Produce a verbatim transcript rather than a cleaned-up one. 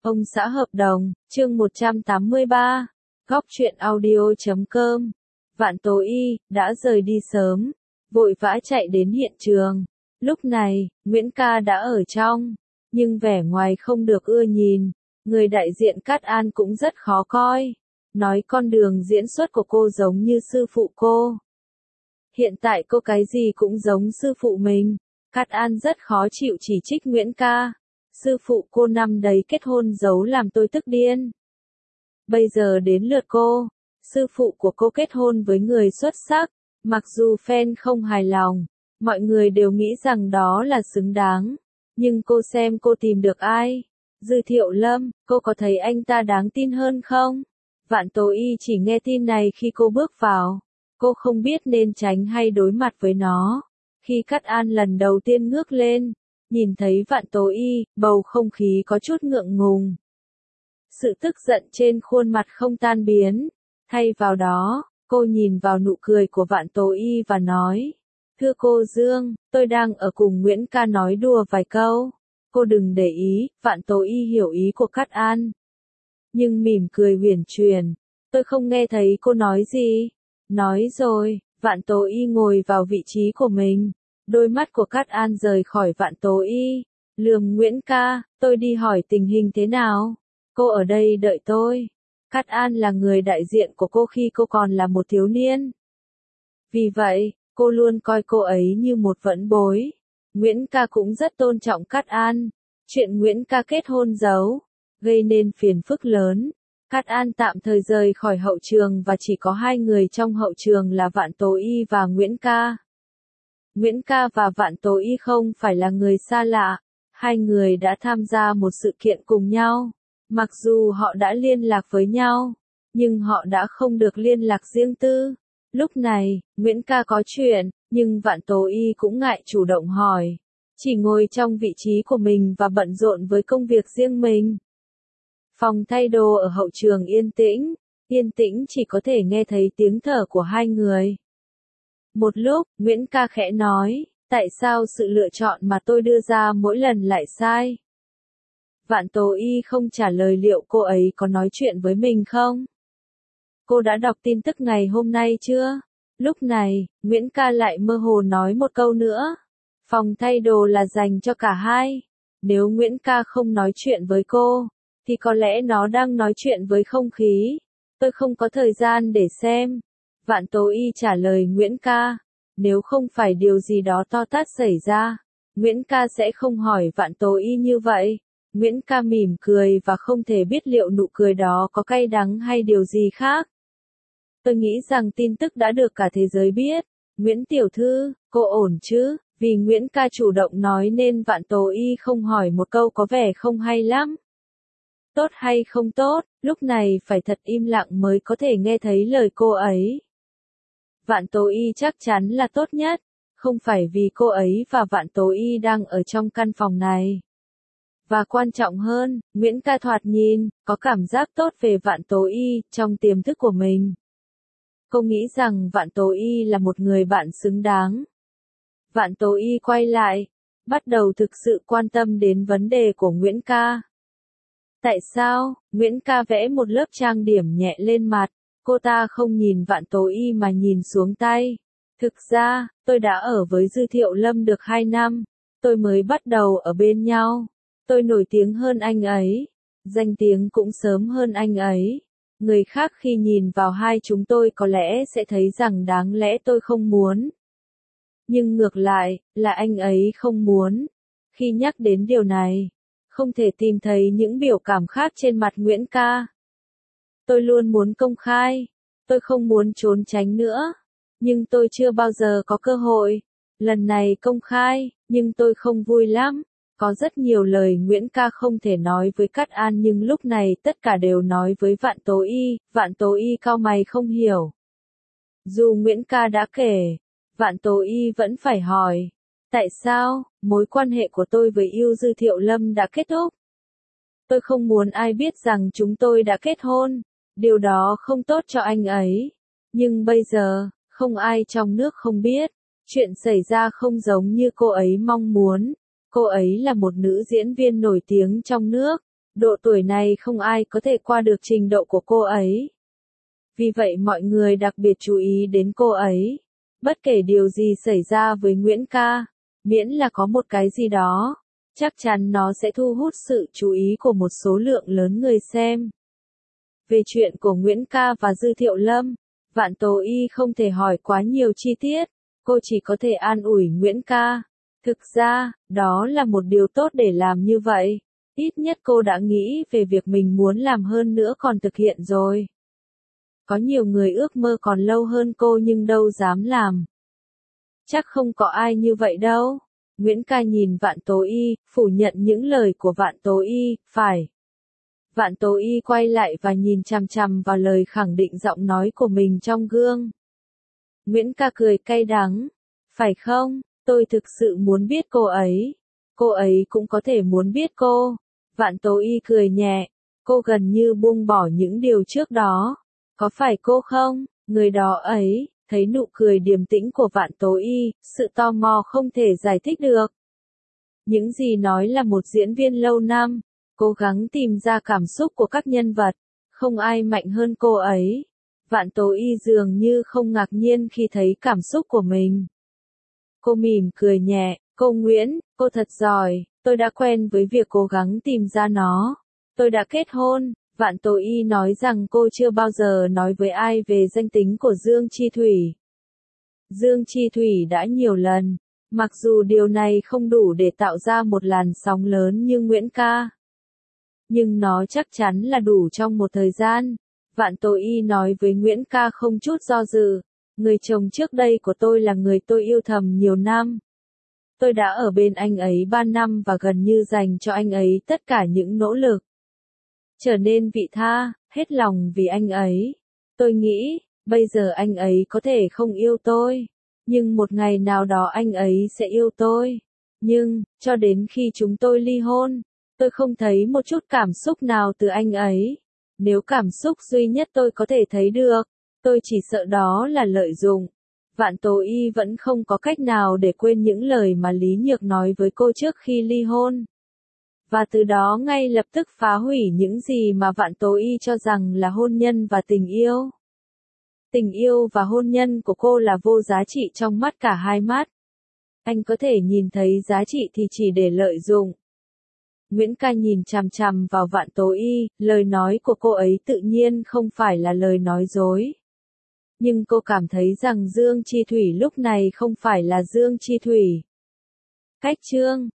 Ông xã hợp đồng, chương một trăm tám mươi ba, góc truyện audio chấm com. Vạn Tố Y đã rời đi sớm, vội vã chạy đến hiện trường. Lúc này, Nguyễn Ca đã ở trong, nhưng vẻ ngoài không được ưa nhìn. Người đại diện Cát An cũng rất khó coi, nói con đường diễn xuất của cô giống như sư phụ cô. Hiện tại cô cái gì cũng giống sư phụ mình. Cát An rất khó chịu chỉ trích Nguyễn Ca. Sư phụ cô năm đấy kết hôn giấu làm tôi tức điên. Bây giờ đến lượt cô. Sư phụ của cô kết hôn với người xuất sắc. Mặc dù fan không hài lòng, mọi người đều nghĩ rằng đó là xứng đáng. Nhưng cô xem cô tìm được ai? Dư Thiệu Lâm, cô có thấy anh ta đáng tin hơn không? Vạn Tố Y chỉ nghe tin này khi cô bước vào. Cô không biết nên tránh hay đối mặt với nó. Khi Cát An lần đầu tiên ngước lên, nhìn thấy Vạn Tố Y, bầu không khí có chút ngượng ngùng. Sự tức giận trên khuôn mặt không tan biến. Thay vào đó, cô nhìn vào nụ cười của Vạn Tố Y và nói, thưa cô Dương, tôi đang ở cùng Nguyễn Ca nói đùa vài câu. Cô đừng để ý. Vạn Tố Y hiểu ý của Cát An, nhưng mỉm cười huyền truyền, tôi không nghe thấy cô nói gì. Nói rồi. Vạn Tố Y ngồi vào vị trí của mình. Đôi mắt của Cát An rời khỏi Vạn Tố Y, lườm Nguyễn Ca, tôi đi hỏi tình hình thế nào. Cô ở đây đợi tôi. Cát An là người đại diện của cô khi cô còn là một thiếu niên. Vì vậy, cô luôn coi cô ấy như một vãn bối. Nguyễn Ca cũng rất tôn trọng Cát An. Chuyện Nguyễn Ca kết hôn giấu, gây nên phiền phức lớn. Cát An tạm thời rời khỏi hậu trường và chỉ có hai người trong hậu trường là Vạn Tố Y và Nguyễn Ca. Nguyễn Ca và Vạn Tố Y không phải là người xa lạ, hai người đã tham gia một sự kiện cùng nhau. Mặc dù họ đã liên lạc với nhau, nhưng họ đã không được liên lạc riêng tư. Lúc này, Nguyễn Ca có chuyện, nhưng Vạn Tố Y cũng ngại chủ động hỏi. Chỉ ngồi trong vị trí của mình và bận rộn với công việc riêng mình. Phòng thay đồ ở hậu trường yên tĩnh, yên tĩnh chỉ có thể nghe thấy tiếng thở của hai người. Một lúc, Nguyễn Ca khẽ nói, tại sao sự lựa chọn mà tôi đưa ra mỗi lần lại sai? Vạn Tố Y không trả lời liệu cô ấy có nói chuyện với mình không? Cô đã đọc tin tức ngày hôm nay chưa? Lúc này, Nguyễn Ca lại mơ hồ nói một câu nữa. Phòng thay đồ là dành cho cả hai. Nếu Nguyễn Ca không nói chuyện với cô, thì có lẽ nó đang nói chuyện với không khí. Tôi không có thời gian để xem. Vạn Tố Y trả lời Nguyễn Ca. Nếu không phải điều gì đó to tát xảy ra, Nguyễn Ca sẽ không hỏi Vạn Tố Y như vậy. Nguyễn Ca mỉm cười và không thể biết liệu nụ cười đó có cay đắng hay điều gì khác. Tôi nghĩ rằng tin tức đã được cả thế giới biết. Nguyễn tiểu thư, cô ổn chứ? Vì Nguyễn Ca chủ động nói nên Vạn Tố Y không hỏi một câu có vẻ không hay lắm. Tốt hay không tốt, lúc này phải thật im lặng mới có thể nghe thấy lời cô ấy. Vạn Tố Y chắc chắn là tốt nhất, không phải vì cô ấy và Vạn Tố Y đang ở trong căn phòng này. Và quan trọng hơn, Nguyễn Ca thoạt nhìn, có cảm giác tốt về Vạn Tố Y trong tiềm thức của mình. Cô nghĩ rằng Vạn Tố Y là một người bạn xứng đáng. Vạn Tố Y quay lại, bắt đầu thực sự quan tâm đến vấn đề của Nguyễn Ca. Tại sao? Nguyễn Ca vẽ một lớp trang điểm nhẹ lên mặt. Cô ta không nhìn Vạn Tố Y mà nhìn xuống tay. Thực ra, tôi đã ở với Dư Thiệu Lâm được hai năm. Tôi mới bắt đầu ở bên nhau. Tôi nổi tiếng hơn anh ấy. Danh tiếng cũng sớm hơn anh ấy. Người khác khi nhìn vào hai chúng tôi có lẽ sẽ thấy rằng đáng lẽ tôi không muốn. Nhưng ngược lại, là anh ấy không muốn. Khi nhắc đến điều này, không thể tìm thấy những biểu cảm khác trên mặt Nguyễn Ca. Tôi luôn muốn công khai. Tôi không muốn trốn tránh nữa. Nhưng tôi chưa bao giờ có cơ hội. Lần này công khai, nhưng tôi không vui lắm. Có rất nhiều lời Nguyễn Ca không thể nói với Cát An nhưng lúc này tất cả đều nói với Vạn Tố Y. Vạn Tố Y cau mày không hiểu. Dù Nguyễn Ca đã kể, Vạn Tố Y vẫn phải hỏi. Tại sao, mối quan hệ của tôi với yêu Dư Thiệu Lâm đã kết thúc? Tôi không muốn ai biết rằng chúng tôi đã kết hôn. Điều đó không tốt cho anh ấy. Nhưng bây giờ, không ai trong nước không biết. Chuyện xảy ra không giống như cô ấy mong muốn. Cô ấy là một nữ diễn viên nổi tiếng trong nước. Độ tuổi này không ai có thể qua được trình độ của cô ấy. Vì vậy mọi người đặc biệt chú ý đến cô ấy. Bất kể điều gì xảy ra với Nguyễn Ca, miễn là có một cái gì đó, chắc chắn nó sẽ thu hút sự chú ý của một số lượng lớn người xem. Về chuyện của Nguyễn Ca và Dư Thiệu Lâm, Vạn Tố Y không thể hỏi quá nhiều chi tiết, cô chỉ có thể an ủi Nguyễn Ca. Thực ra, đó là một điều tốt để làm như vậy. Ít nhất cô đã nghĩ về việc mình muốn làm hơn nữa còn thực hiện rồi. Có nhiều người ước mơ còn lâu hơn cô nhưng đâu dám làm. Chắc không có ai như vậy đâu. Nguyễn Ca nhìn Vạn Tố Y, phủ nhận những lời của Vạn Tố Y, phải. Vạn Tố Y quay lại và nhìn chằm chằm vào lời khẳng định giọng nói của mình trong gương. Nguyễn Ca cười cay đắng. Phải không, tôi thực sự muốn biết cô ấy. Cô ấy cũng có thể muốn biết cô. Vạn Tố Y cười nhẹ. Cô gần như buông bỏ những điều trước đó. Có phải cô không, người đó ấy, thấy nụ cười điềm tĩnh của Vạn Tố Y, sự tò mò không thể giải thích được. Những gì nói là một diễn viên lâu năm, cố gắng tìm ra cảm xúc của các nhân vật, không ai mạnh hơn cô ấy. Vạn Tố Y dường như không ngạc nhiên khi thấy cảm xúc của mình. Cô mỉm cười nhẹ, cô Nguyễn, cô thật giỏi, tôi đã quen với việc cố gắng tìm ra nó. Tôi đã kết hôn. Vạn Tố Y nói rằng cô chưa bao giờ nói với ai về danh tính của Dương Chi Thủy. Dương Chi Thủy đã nhiều lần, mặc dù điều này không đủ để tạo ra một làn sóng lớn như Nguyễn Ca. Nhưng nó chắc chắn là đủ trong một thời gian. Vạn Tố Y nói với Nguyễn Ca không chút do dự, người chồng trước đây của tôi là người tôi yêu thầm nhiều năm. Tôi đã ở bên anh ấy ba năm và gần như dành cho anh ấy tất cả những nỗ lực. Trở nên vị tha, hết lòng vì anh ấy. Tôi nghĩ, bây giờ anh ấy có thể không yêu tôi, nhưng một ngày nào đó anh ấy sẽ yêu tôi. Nhưng, cho đến khi chúng tôi ly hôn, tôi không thấy một chút cảm xúc nào từ anh ấy. Nếu cảm xúc duy nhất tôi có thể thấy được, tôi chỉ sợ đó là lợi dụng. Vạn Tố Y vẫn không có cách nào để quên những lời mà Lý Nhược nói với cô trước khi ly hôn. Và từ đó ngay lập tức phá hủy những gì mà Vạn Tố Y cho rằng là hôn nhân và tình yêu. Tình yêu và hôn nhân của cô là vô giá trị trong mắt cả hai mắt. Anh có thể nhìn thấy giá trị thì chỉ để lợi dụng. Nguyễn Ca nhìn chằm chằm vào Vạn Tố Y, lời nói của cô ấy tự nhiên không phải là lời nói dối. Nhưng cô cảm thấy rằng Dương Chi Thủy lúc này không phải là Dương Chi Thủy. Cách chương